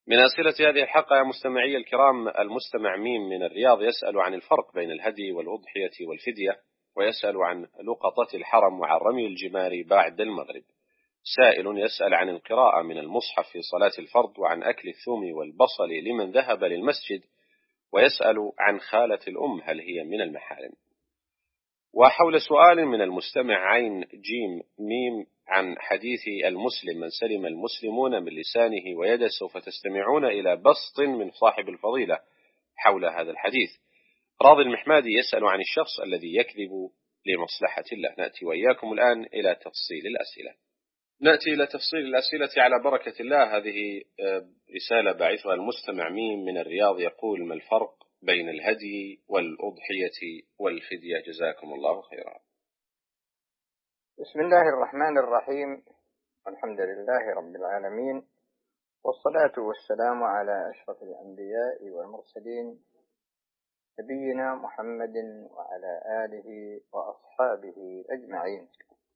من أسئلة هذه الحلقة يا مستمعي الكرام، المستمع ميم من الرياض يسأل عن الفرق بين الهدي والأضحية والفدية، ويسأل عن لقطة الحرم وعن رمي الجمار بعد المغرب. سائل يسأل عن القراءة من المصحف في صلاة الفرض، وعن أكل الثوم والبصل لمن ذهب للمسجد، ويسأل عن خالة الأم هل هي من المحارم. وحول سؤال من المستمع عين جيم ميم عن حديث المسلم من سلم المسلمون من لسانه ويده، سوف تستمعون إلى بسط من صاحب الفضيلة حول هذا الحديث. راضي المحمادي يسأل عن الشخص الذي يكذب لمصلحة الله. نأتي وإياكم الآن إلى تفصيل الأسئلة. نأتي إلى تفصيل الأسئلة على بركة الله. هذه رسالة بعثها المستمع ميم من الرياض، يقول: ما الفرق بين الهدي والأضحية والفدية؟ جزاكم الله خيرا. بسم الله الرحمن الرحيم، الحمد لله رب العالمين، والصلاة والسلام على أشرف الأنبياء والمرسلين، نبينا محمد وعلى آله وأصحابه أجمعين.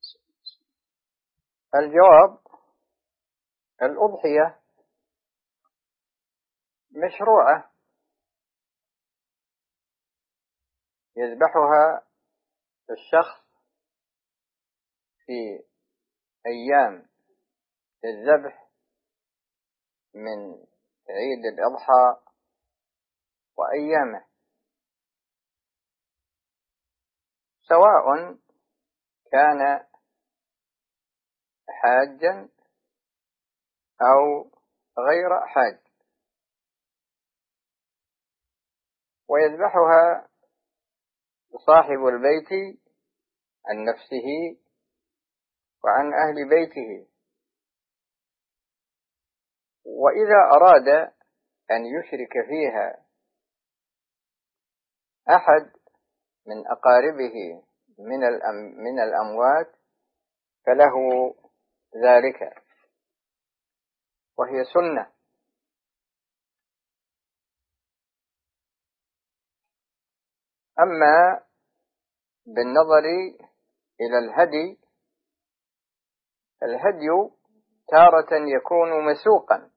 الجواب: الأضحية مشروعة يذبحها الشخص في أيام الذبح من عيد الأضحى وأيامه، سواء كان حاجا أو غير حاج، ويذبحها صاحب البيت عن نفسه وعن أهل بيته. وإذا أراد أن يشرك فيها أحد من أقاربه من الأموات فله ذلك، وهي سنة. أما بالنظر إلى الهدي، الهدي تارة يكون مسوقا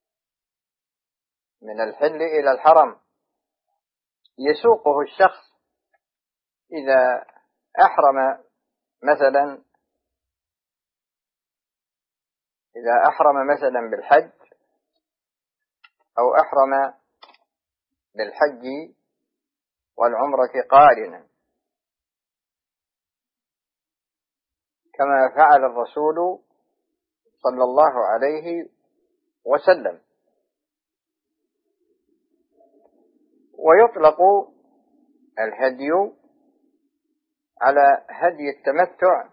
من الحل إلى الحرم، يسوقه الشخص إذا أحرم مثلا بالحج، أو أحرم بالحج والعمرة قارنا، كما فعل الرسول صلى الله عليه وسلم. ويطلق الهدي على هدي التمتع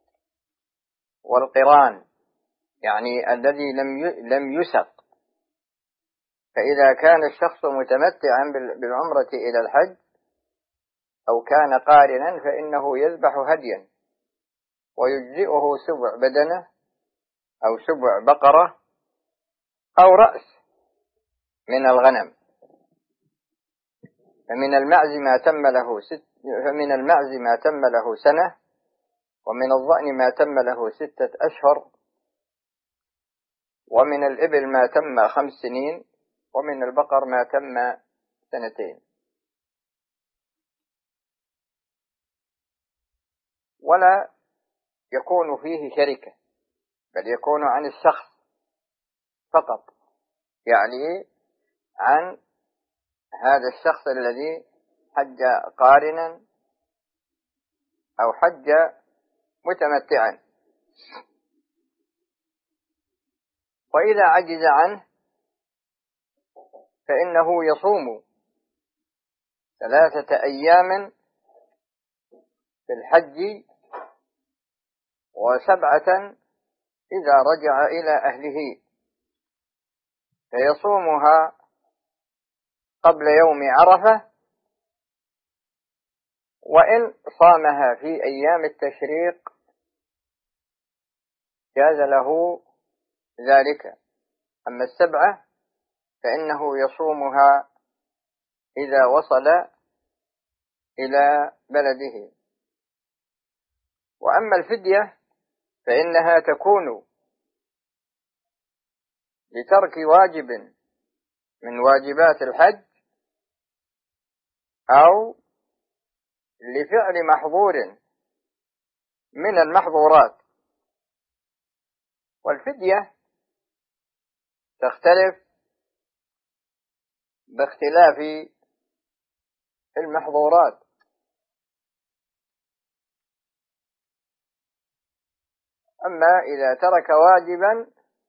والقران، يعني الذي لم يسق. فإذا كان الشخص متمتعا بالعمرة إلى الحج أو كان قارنا فإنه يذبح هديا، ويجزئه سبع بدنة أو سبع بقرة أو رأس من الغنم. فمن المعز ما تم له سنة، ومن الضأن ما تم له 6 أشهر، ومن الإبل ما تم 5 سنين، ومن البقر ما تم 2 سنين. ولا يكون فيه شركة، بل يكون عن الشخص فقط، يعني عن هذا الشخص الذي حج قارنا أو حج متمتعا. وإذا عجز عنه فإنه يصوم 3 أيام في الحج، و7 إذا رجع إلى أهله، فيصومها قبل يوم عرفة، وإن صامها في أيام التشريق جاز له ذلك. أما 7 فإنه يصومها إذا وصل إلى بلده. وأما الفدية فإنها تكون لترك واجب من واجبات الحج أو لفعل محظور من المحظورات. والفدية تختلف باختلاف المحظورات. أما إذا ترك واجبا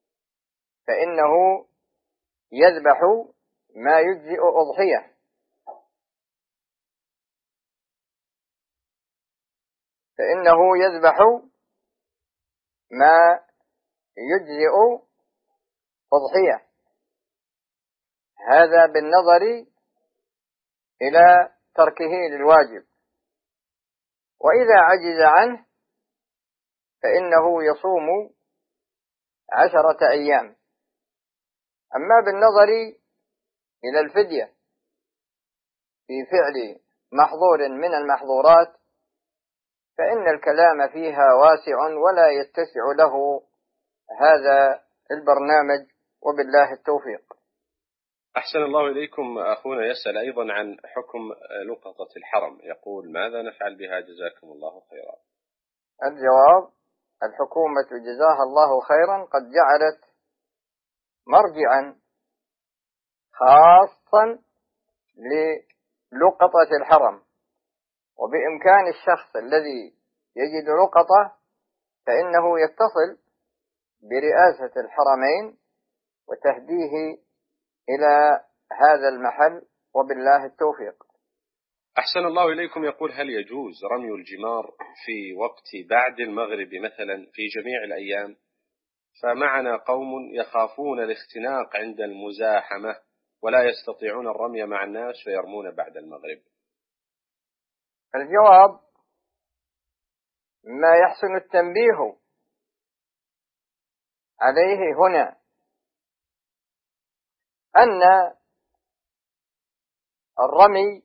فإنه يذبح ما يجزئ أضحية، فإنه يذبح ما يجزئ أضحية، هذا بالنظر إلى تركه للواجب. وإذا عجز عنه فإنه يصوم 10 أيام. أما بالنظر إلى الفدية في فعل محظور من المحظورات فإن الكلام فيها واسع ولا يتسع له هذا البرنامج، وبالله التوفيق. أحسن الله إليكم. أخونا يسأل أيضا عن حكم لقطة الحرم، يقول ماذا نفعل بها جزاكم الله خيرا؟ الجواب: الحكومة جزاها الله خيرا قد جعلت مرجعا خاصا للقطة الحرم، وبإمكان الشخص الذي يجد لقطة فإنه يتصل برئاسة الحرمين وتهديه إلى هذا المحل، وبالله التوفيق. أحسن الله إليكم. يقول هل يجوز رمي الجمار في وقت بعد المغرب مثلا في جميع الأيام؟ فمعنا قوم يخافون الاختناق عند المزاحمة ولا يستطيعون الرمي مع الناس فيرمون بعد المغرب. الجواب: ما يحسن التنبيه عليه هنا أن الرمي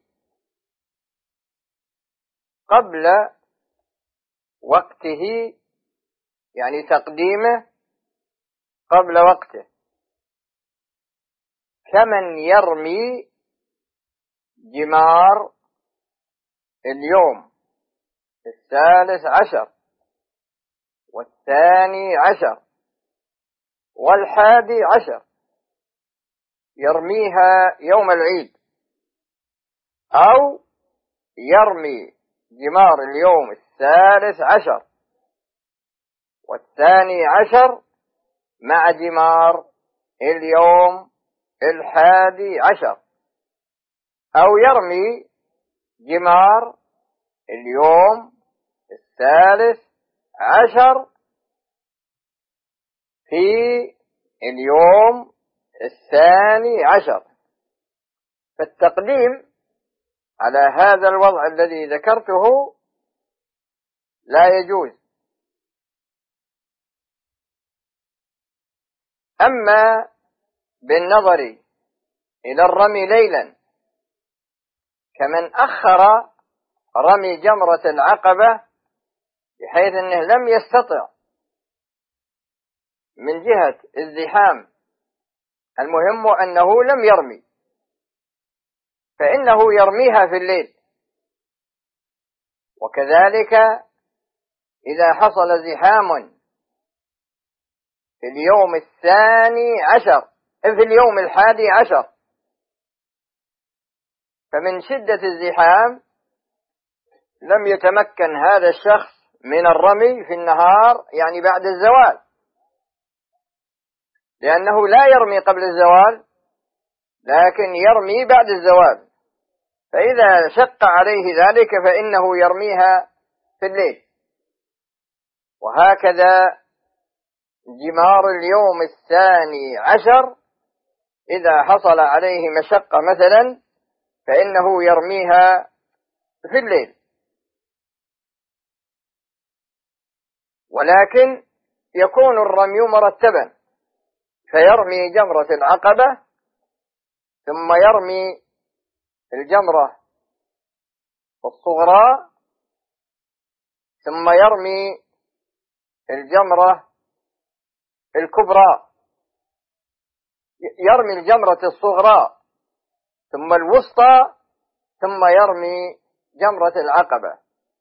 قبل وقته، يعني تقديمه قبل وقته، كمن يرمي جمار اليوم 13 و12 و11 يرميها يوم العيد، أو يرمي جمار اليوم 13 و12 مع جمار اليوم 11، أو يرمي جمار اليوم 13 في اليوم 12. فالتقديم على هذا الوضع الذي ذكرته لا يجوز. أما بالنظر إلى الرمي ليلا، كمن أخر رمي جمرة العقبة بحيث أنه لم يستطع من جهة الزحام، المهم أنه لم يرمي، فإنه يرميها في الليل. وكذلك إذا حصل زحام في اليوم 12 في اليوم 11، فمن شدة الزحام لم يتمكن هذا الشخص من الرمي في النهار، يعني بعد الزوال، لأنه لا يرمي قبل الزوال لكن يرمي بعد الزوال، فإذا شق عليه ذلك فإنه يرميها في الليل. وهكذا جمار اليوم 12 إذا حصل عليه مشقة مثلا فإنه يرميها في الليل. ولكن يكون الرمي مرتبا، فيرمي جمرة العقبة ثم يرمي الجمرة الصغرى ثم يرمي الجمرة الكبرى، يرمي الجمرة الصغرى ثم الوسطى ثم يرمي جمرة العقبة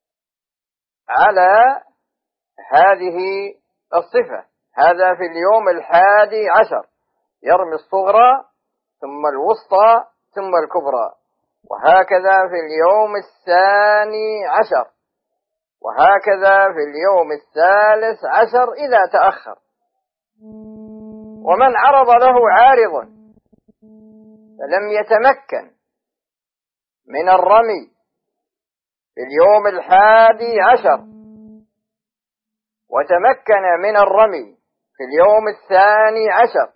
على هذه الصفة. هذا في اليوم 11 يرمي الصغرى ثم الوسطى ثم الكبرى، وهكذا في اليوم 12 وهكذا في اليوم 13 إذا تأخر. ومن عرض له عارض فلم يتمكن من الرمي في اليوم 11 وتمكن من الرمي في اليوم 12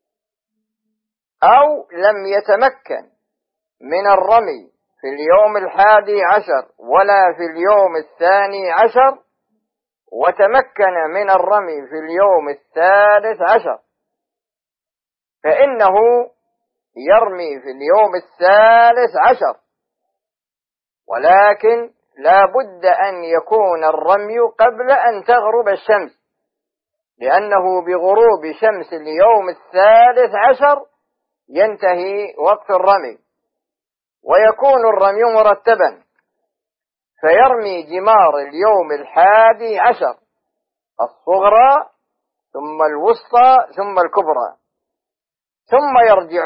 أو لم يتمكن من الرمي في اليوم 11 ولا في اليوم 12 وتمكن من الرمي في اليوم 13 فإنه يرمي في اليوم 13، ولكن لا بد أن يكون الرمي قبل أن تغرب الشمس، لأنه بغروب شمس اليوم 13 ينتهي وقت الرمي، ويكون الرمي مرتبا، فيرمي جمار اليوم 11 الصغرى ثم الوسطى ثم الكبرى، ثم يرجع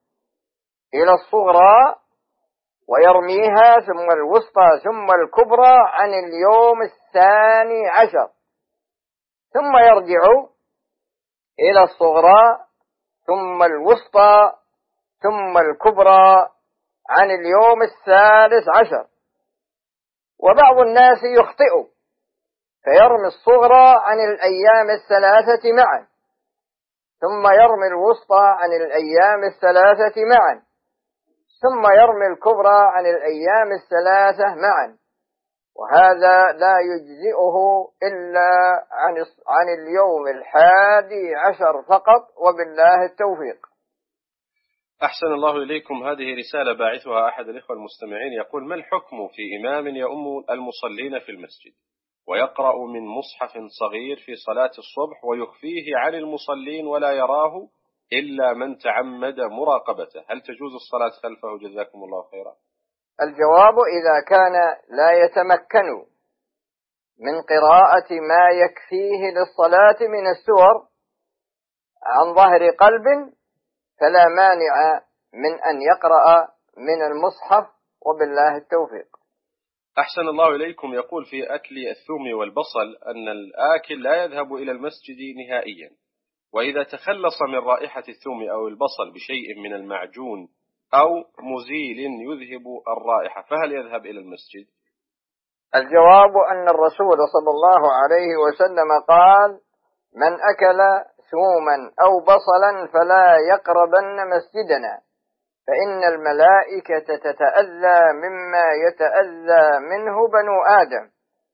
إلى الصغرى ويرميها ثم الوسطى ثم الكبرى عن اليوم 12، ثم يرجع إلى الصغرى ثم الوسطى ثم الكبرى عن اليوم 13. وبعض الناس يخطئ فيرمي الصغرى عن الأيام 3 معا، ثم يرمي الوسطى عن الأيام 3 معا، ثم يرمي الكبرى عن الأيام 3 معا، وهذا لا يجزئه إلا عن اليوم 11 فقط، وبالله التوفيق. أحسن الله إليكم. هذه رسالة باعثها أحد الإخوة المستمعين يقول: ما الحكم في إمام يؤم المصلين في المسجد ويقرأ من مصحف صغير في صلاة الصبح ويخفيه عن المصلين ولا يراه إلا من تعمد مراقبته، هل تجوز الصلاة خلفه؟ جزاكم الله خيرا. الجواب: إذا كان لا يتمكن من قراءة ما يكفيه للصلاة من السور عن ظهر قلب فلا مانع من أن يقرأ من المصحف، وبالله التوفيق. أحسن الله إليكم. يقول: في أكل الثوم والبصل أن الآكل لا يذهب إلى المسجد نهائيا، وإذا تخلص من رائحة الثوم أو البصل بشيء من المعجون أو مزيل يذهب الرائحة فهل يذهب إلى المسجد؟ الجواب أن الرسول صلى الله عليه وسلم قال: من أكل ثوما أو بصلا فلا يقربن مسجدنا، فإن الملائكة تتأذى مما يتأذى منه بنو آدم.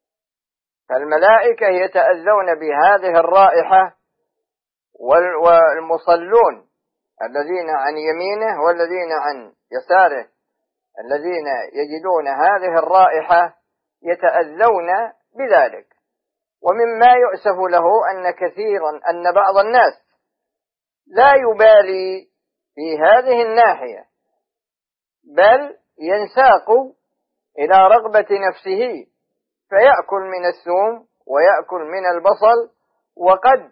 فالملائكة يتأذون بهذه الرائحة، والمصلون الذين عن يمينه والذين عن يساره الذين يجدون هذه الرائحة يتأذون بذلك. ومما يؤسف له أن بعض الناس لا يبالي في هذه الناحية، بل ينساق إلى رغبة نفسه فيأكل من الثوم ويأكل من البصل، وقد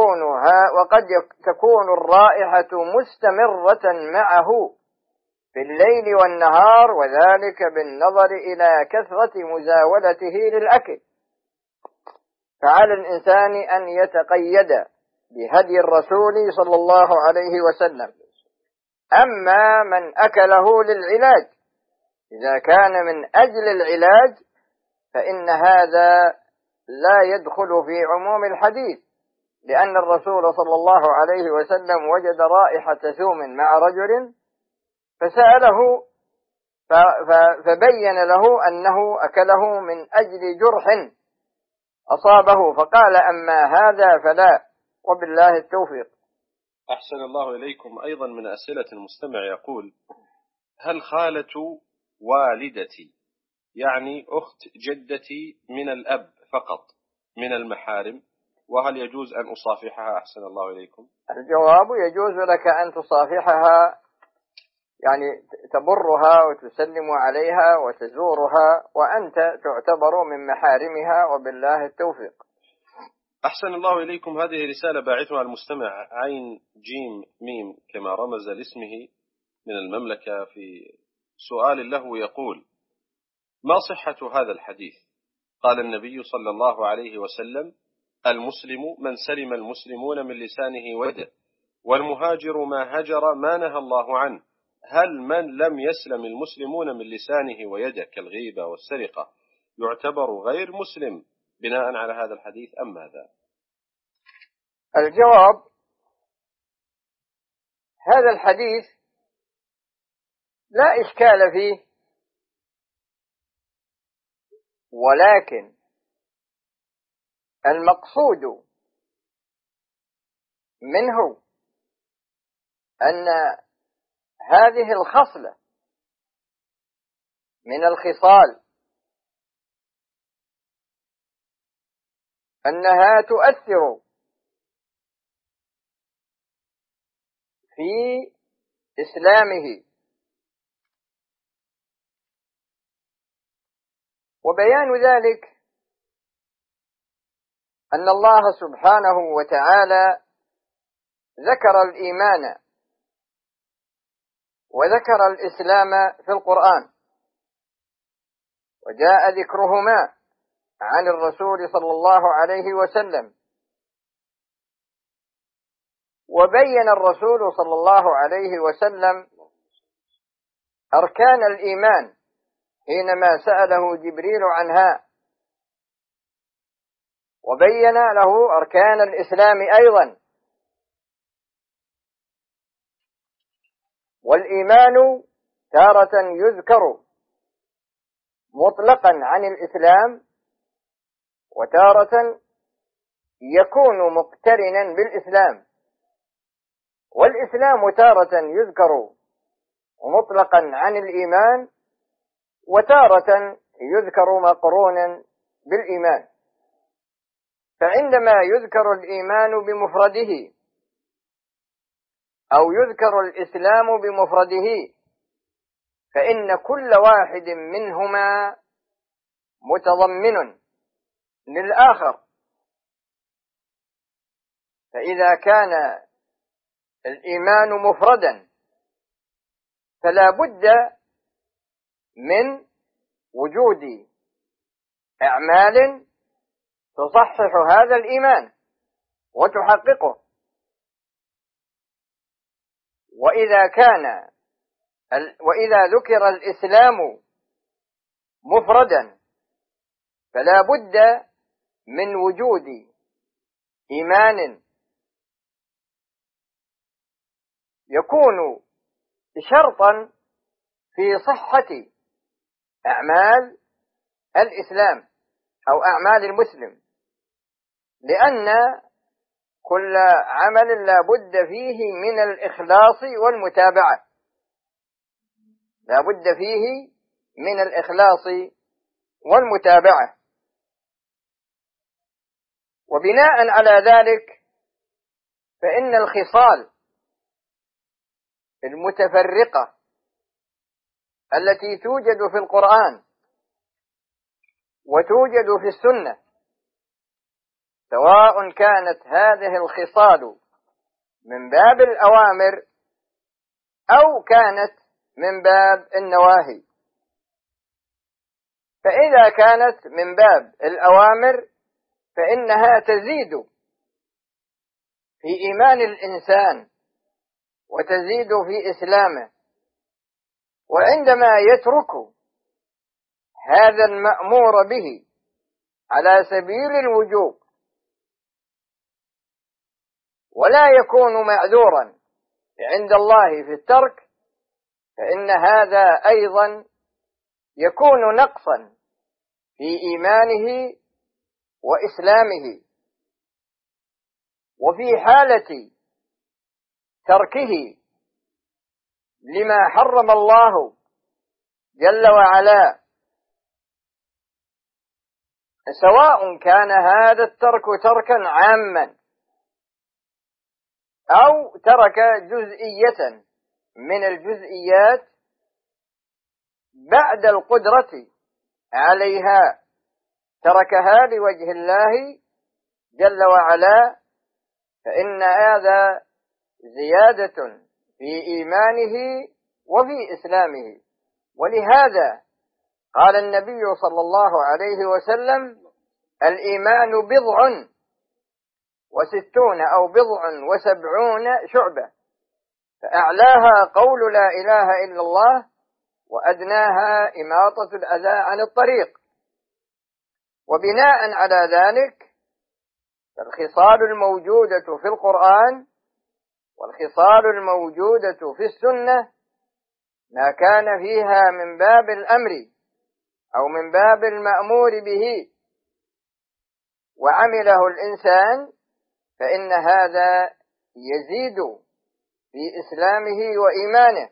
تكون الرائحة مستمرة معه في الليل والنهار، وذلك بالنظر إلى كثرة مزاولته للأكل. فعلى الإنسان أن يتقيد بهدي الرسول صلى الله عليه وسلم. أما من أكله للعلاج، إذا كان من أجل العلاج فإن هذا لا يدخل في عموم الحديث، لأن الرسول صلى الله عليه وسلم وجد رائحة ثوم مع رجل فسأله فبين له أنه أكله من أجل جرح أصابه، فقال: أما هذا فلا، وبالله التوفيق. أحسن الله إليكم. أيضا من أسئلة المستمع يقول: هل خالة والدتي يعني أخت جدتي من الأب فقط من المحارم، وهل يجوز أن أصافحها أحسن الله إليكم؟ الجواب: يجوز لك أن تصافحها، يعني تبرها وتسلم عليها وتزورها، وأنت تعتبر من محارمها، وبالله التوفيق. أحسن الله إليكم. هذه رسالة باعثها المستمع عين جيم ميم كما رمز لاسمه من المملكة، في سؤال له يقول: ما صحة هذا الحديث؟ قال النبي صلى الله عليه وسلم: المسلم من سلم المسلمون من لسانه ويده، والمهاجر ما هجر ما نهى الله عنه. هل من لم يسلم المسلمون من لسانه ويده كالغيبة والسرقة يعتبر غير مسلم بناء على هذا الحديث أم ماذا؟ الجواب: هذا الحديث لا إشكال فيه، ولكن المقصود منه أن هذه الخصلة من الخصال أنها تؤثر في إسلامه، وبيان ذلك أن الله سبحانه وتعالى ذكر الإيمان وذكر الإسلام في القرآن، وجاء ذكرهما عن الرسول صلى الله عليه وسلم، وبين الرسول صلى الله عليه وسلم أركان الإيمان حينما سأله جبريل عنها، وبين له أركان الإسلام أيضا. والإيمان تارة يذكر مطلقا عن الإسلام، وتارة يكون مقترنا بالإسلام، والإسلام تارة يذكر مطلقا عن الإيمان، وتارة يذكر مقرونا بالإيمان. فعندما يذكر الإيمان بمفرده أو يذكر الإسلام بمفرده، فإن كل واحد منهما متضمن للآخر. فإذا كان الإيمان مفردا فلا بد من وجود أعمال تصحح هذا الإيمان وتحققه. وإذا ذكر الإسلام مفردا فلا بد من وجود إيمان يكون شرطا في صحة أعمال الإسلام أو أعمال المسلم، لأن كل عمل لا بد فيه من الإخلاص والمتابعة، لا بد فيه من الإخلاص والمتابعة. وبناء على ذلك فإن الخصال المتفرقة التي توجد في القرآن وتوجد في السنة، سواء كانت هذه الخصال من باب الأوامر أو كانت من باب النواهي، فإذا كانت من باب الأوامر فإنها تزيد في إيمان الإنسان وتزيد في إسلامه. وعندما يترك هذا المأمور به على سبيل الوجوب ولا يكون معذورا عند الله في الترك، فإن هذا أيضا يكون نقصا في إيمانه وإسلامه. وفي حالة تركه لما حرم الله جل وعلا سواء كان هذا الترك تركا عاما أو ترك جزئية من الجزئيات بعد القدرة عليها، تركها لوجه الله جل وعلا، فإن هذا زيادة في إيمانه وفي إسلامه. ولهذا قال النبي صلى الله عليه وسلم: الإيمان 67 أو 70 شعبة، فأعلاها قول لا إله إلا الله، وأدناها إماطة الأذى عن الطريق. وبناء على ذلك فالخصال الموجودة في القرآن والخصال الموجودة في السنة ما كان فيها من باب الأمر أو من باب المأمور به وعمله الإنسان، فإن هذا يزيد في إسلامه وإيمانه.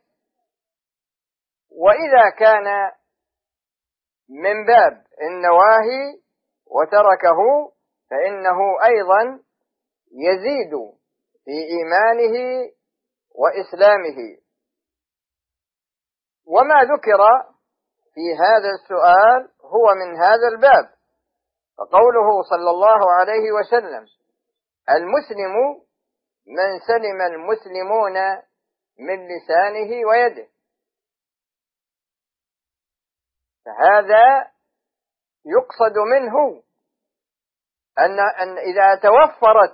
وإذا كان من باب النواهي وتركه فإنه أيضا يزيد في إيمانه وإسلامه. وما ذكر في هذا السؤال هو من هذا الباب، فقوله صلى الله عليه وسلم: المسلم من سلم المسلمون من لسانه ويده، فهذا يقصد منه أن إذا توفرت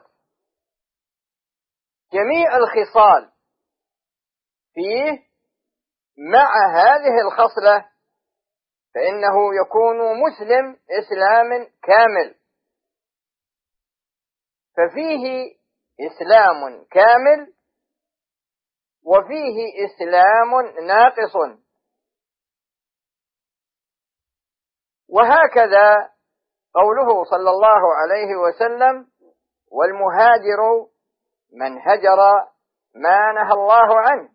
جميع الخصال فيه مع هذه الخصلة فإنه يكون مسلم إسلام كامل. ففيه إسلام كامل وفيه إسلام ناقص. وهكذا قوله صلى الله عليه وسلم: والمهاجر من هجر ما نهى الله عنه.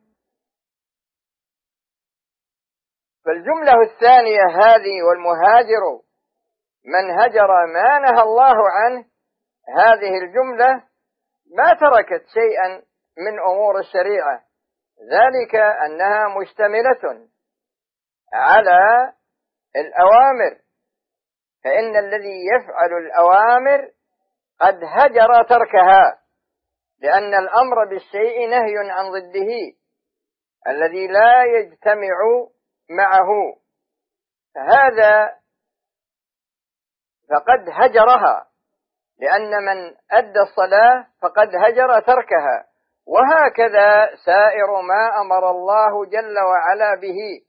فالجملة الثانية هذه والمهاجر من هجر ما نهى الله عنه، هذه الجملة ما تركت شيئا من أمور الشريعة، ذلك أنها مشتملة على الأوامر، فإن الذي يفعل الأوامر قد هجر تركها، لأن الأمر بالشيء نهي عن ضده الذي لا يجتمع معه، فهذا فقد هجرها، لأن من أدى الصلاة فقد هجر تركها. وهكذا سائر ما أمر الله جل وعلا به.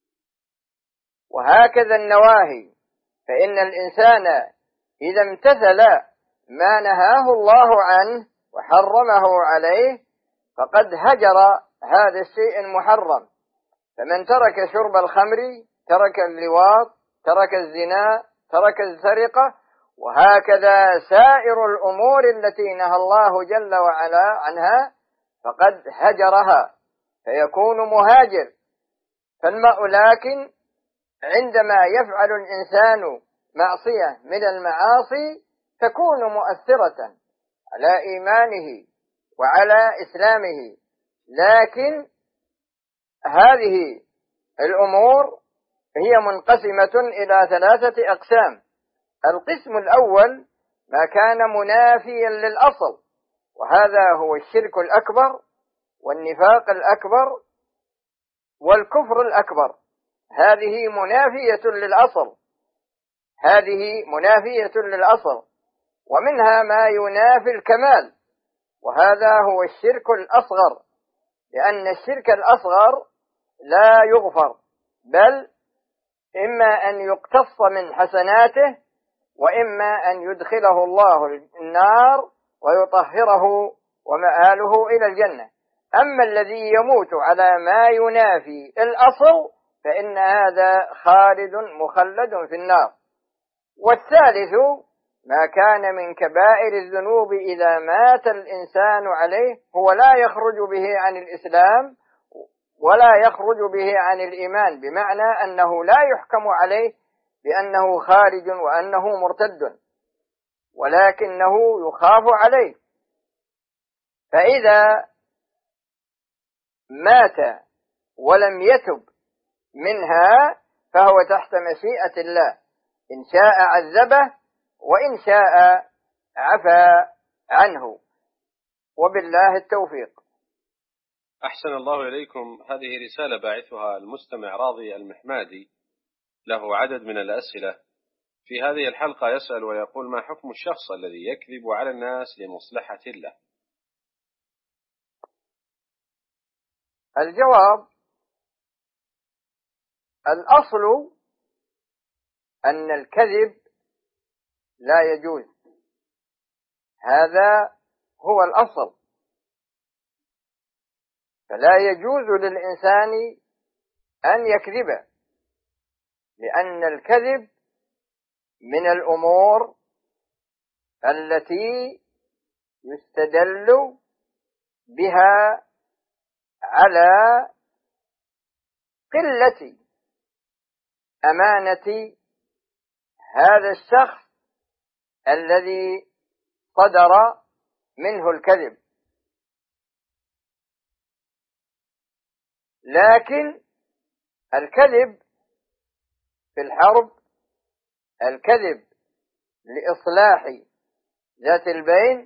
وهكذا النواهي، فإن الإنسان إذا امتثل ما نهاه الله عنه وحرمه عليه فقد هجر هذا الشيء المحرم. فمن ترك شرب الخمر، ترك اللواط، ترك الزنا، ترك السرقة، وهكذا سائر الأمور التي نهى الله جل وعلا عنها فقد هجرها، فيكون مهاجر. لكن عندما يفعل الإنسان معصية من المعاصي تكون مؤثرة على إيمانه وعلى إسلامه، لكن هذه الأمور هي منقسمة إلى 3 أقسام. القسم الأول ما كان منافيا للأصل، وهذا هو الشرك الأكبر والنفاق الأكبر والكفر الأكبر، هذه منافية للأصل، هذه منافية للأصل. ومنها ما ينافي الكمال، وهذا هو الشرك الأصغر، لأن الشرك الأصغر لا يغفر، بل إما أن يقتص من حسناته وإما أن يدخله الله النار ويطهره ومآله إلى الجنة. أما الذي يموت على ما ينافي الأصل فإن هذا خالد مخلد في النار. والثالث ما كان من كبائر الذنوب إذا مات الإنسان عليه، هو لا يخرج به عن الإسلام ولا يخرج به عن الإيمان، بمعنى أنه لا يحكم عليه بأنه خارج وأنه مرتد، ولكنه يخاف عليه. فإذا مات ولم يتب منها فهو تحت مشيئة الله، إن شاء عذبه وإن شاء عفى عنه، وبالله التوفيق. أحسن الله إليكم. هذه رسالة باعثها المستمع راضي المحمادي، له عدد من الأسئلة. في هذه الحلقة يسأل ويقول: ما حكم الشخص الذي يكذب على الناس لمصلحة الله؟ الجواب: الأصل أن الكذب لا يجوز، هذا هو الأصل. فلا يجوز للإنسان أن يكذب، لأن الكذب من الأمور التي يستدل بها على قلة أمانة هذا الشخص الذي صدر منه الكذب. لكن الكذب في الحرب، الكذب لإصلاح ذات البين،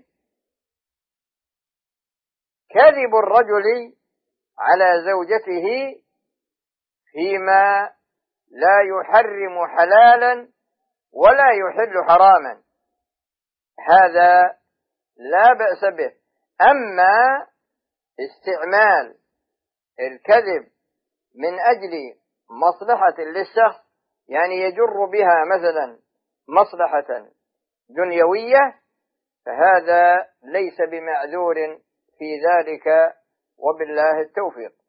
كذب الرجل على زوجته فيما لا يحرم حلالا ولا يحل حراما، هذا لا بأس به. أما استعمال الكذب من أجل مصلحة للشخص، يعني يجر بها مثلا مصلحة دنيوية، فهذا ليس بمعذور في ذلك، وبالله التوفيق.